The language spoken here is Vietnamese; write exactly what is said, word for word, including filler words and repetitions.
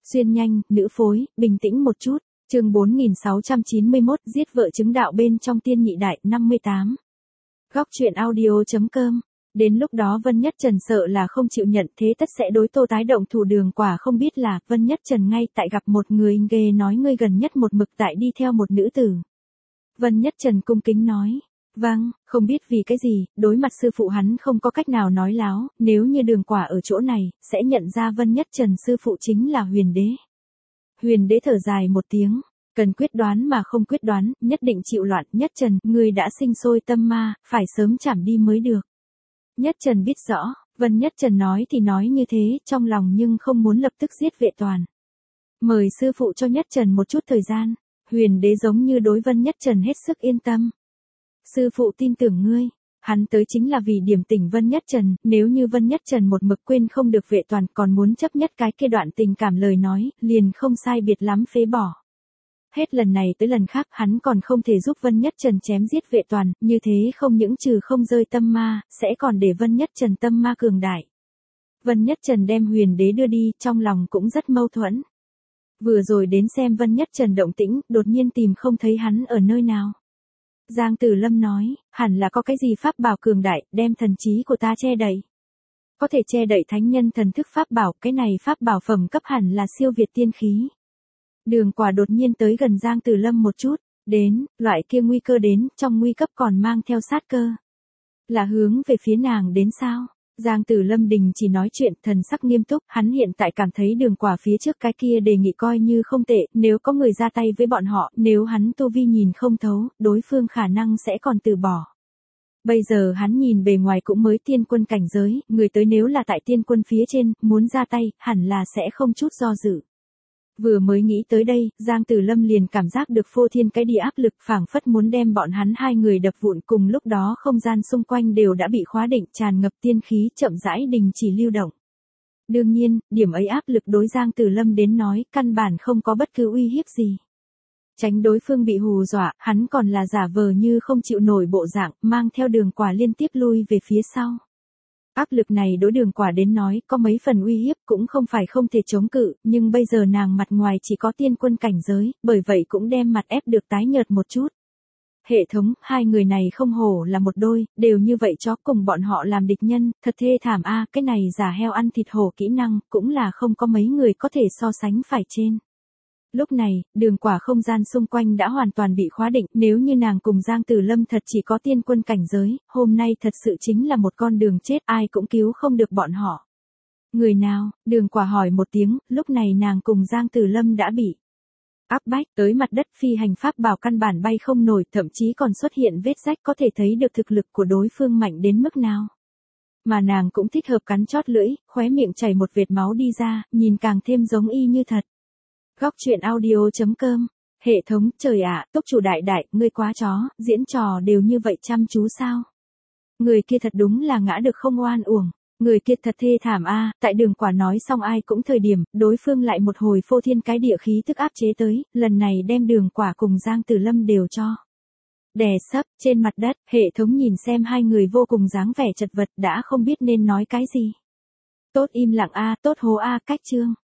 Xuyên nhanh, nữ phối, bình tĩnh một chút. Chương bốn nghìn sáu trăm chín mươi mốt, giết vợ chứng đạo bên trong tiên nhị đại, năm mươi tám. Góc truyện audio chấm com. Đến lúc đó Vân Nhất Trần sợ là không chịu nhận, thế tất sẽ đối Tô tái động thủ. Đường Quả không biết là Vân Nhất Trần ngay tại gặp một người ghê nói ngươi gần nhất một mực tại đi theo một nữ tử. Vân Nhất Trần cung kính nói. Vâng, không biết vì cái gì, đối mặt sư phụ hắn không có cách nào nói láo, nếu như Đường Quả ở chỗ này, sẽ nhận ra Vân Nhất Trần sư phụ chính là Huyền Đế. Huyền Đế thở dài một tiếng, cần quyết đoán mà không quyết đoán, nhất định chịu loạn. Nhất Trần, ngươi đã sinh sôi tâm ma, phải sớm chảm đi mới được. Nhất Trần biết rõ, Vân Nhất Trần nói thì nói như thế, trong lòng nhưng không muốn lập tức giết Vệ Toàn. Mời sư phụ cho Nhất Trần một chút thời gian. Huyền Đế giống như đối Vân Nhất Trần hết sức yên tâm. Sư phụ tin tưởng ngươi, hắn tới chính là vì điểm tỉnh Vân Nhất Trần, nếu như Vân Nhất Trần một mực quên không được Vệ Toàn còn muốn chấp nhất cái kia đoạn tình cảm lời nói, liền không sai biệt lắm phế bỏ. Hết lần này tới lần khác hắn còn không thể giúp Vân Nhất Trần chém giết Vệ Toàn, như thế không những trừ không rơi tâm ma, sẽ còn để Vân Nhất Trần tâm ma cường đại. Vân Nhất Trần đem Huyền Đế đưa đi, trong lòng cũng rất mâu thuẫn. Vừa rồi đến xem Vân Nhất Trần động tĩnh, đột nhiên tìm không thấy hắn ở nơi nào. Giang Tử Lâm nói, hẳn là có cái gì pháp bảo cường đại, đem thần trí của ta che đậy. Có thể che đậy thánh nhân thần thức pháp bảo, cái này pháp bảo phẩm cấp hẳn là siêu việt tiên khí. Đường Quả đột nhiên tới gần Giang Tử Lâm một chút, đến, loại kia nguy cơ đến, trong nguy cấp còn mang theo sát cơ. Là hướng về phía nàng đến sao? Giang Tử Lâm đình chỉ nói chuyện, thần sắc nghiêm túc, hắn hiện tại cảm thấy Đường Quả phía trước cái kia đề nghị coi như không tệ, nếu có người ra tay với bọn họ, nếu hắn tu vi nhìn không thấu, đối phương khả năng sẽ còn từ bỏ. Bây giờ hắn nhìn bề ngoài cũng mới tiên quân cảnh giới, người tới nếu là tại tiên quân phía trên, muốn ra tay, hẳn là sẽ không chút do dự. Vừa mới nghĩ tới đây, Giang Tử Lâm liền cảm giác được phô thiên cái địa áp lực, phảng phất muốn đem bọn hắn hai người đập vụn. Cùng lúc đó không gian xung quanh đều đã bị khóa định, tràn ngập tiên khí, chậm rãi đình chỉ lưu động. Đương nhiên, điểm ấy áp lực đối Giang Tử Lâm đến nói, căn bản không có bất cứ uy hiếp gì. Tránh đối phương bị hù dọa, hắn còn là giả vờ như không chịu nổi bộ dạng, mang theo Đường Quả liên tiếp lui về phía sau. Áp lực này đối Đường Quả đến nói có mấy phần uy hiếp, cũng không phải không thể chống cự, nhưng bây giờ nàng mặt ngoài chỉ có tiên quân cảnh giới, bởi vậy cũng đem mặt ép được tái nhợt một chút. Hệ thống, hai người này không hổ là một đôi, đều như vậy chó cùng bọn họ làm địch nhân, thật thê thảm a, cái này giả heo ăn thịt hổ kỹ năng, cũng là không có mấy người có thể so sánh phải trên. Lúc này, Đường Quả không gian xung quanh đã hoàn toàn bị khóa định, nếu như nàng cùng Giang Tử Lâm thật chỉ có tiên quân cảnh giới, hôm nay thật sự chính là một con đường chết, ai cũng cứu không được bọn họ. Người nào? Đường Quả hỏi một tiếng, lúc này nàng cùng Giang Tử Lâm đã bị áp bách tới mặt đất, phi hành pháp bảo căn bản bay không nổi, thậm chí còn xuất hiện vết rách, có thể thấy được thực lực của đối phương mạnh đến mức nào. Mà nàng cũng thích hợp cắn chót lưỡi, khóe miệng chảy một vệt máu đi ra, nhìn càng thêm giống y như thật. Góc truyện audio chấm com. Hệ thống, trời ạ, à, túc chủ đại đại, ngươi quá chó, diễn trò đều như vậy chăm chú sao? Người kia thật đúng là ngã được không oan uổng. Người kia thật thê thảm a. À, tại Đường Quả nói xong ai cũng thời điểm, đối phương lại một hồi phô thiên cái địa khí tức áp chế tới, lần này đem Đường Quả cùng Giang Tử Lâm đều cho đè sấp trên mặt đất. Hệ thống nhìn xem hai người vô cùng dáng vẻ chật vật, đã không biết nên nói cái gì. Tốt im lặng a, à, tốt hố a, à, cách chương.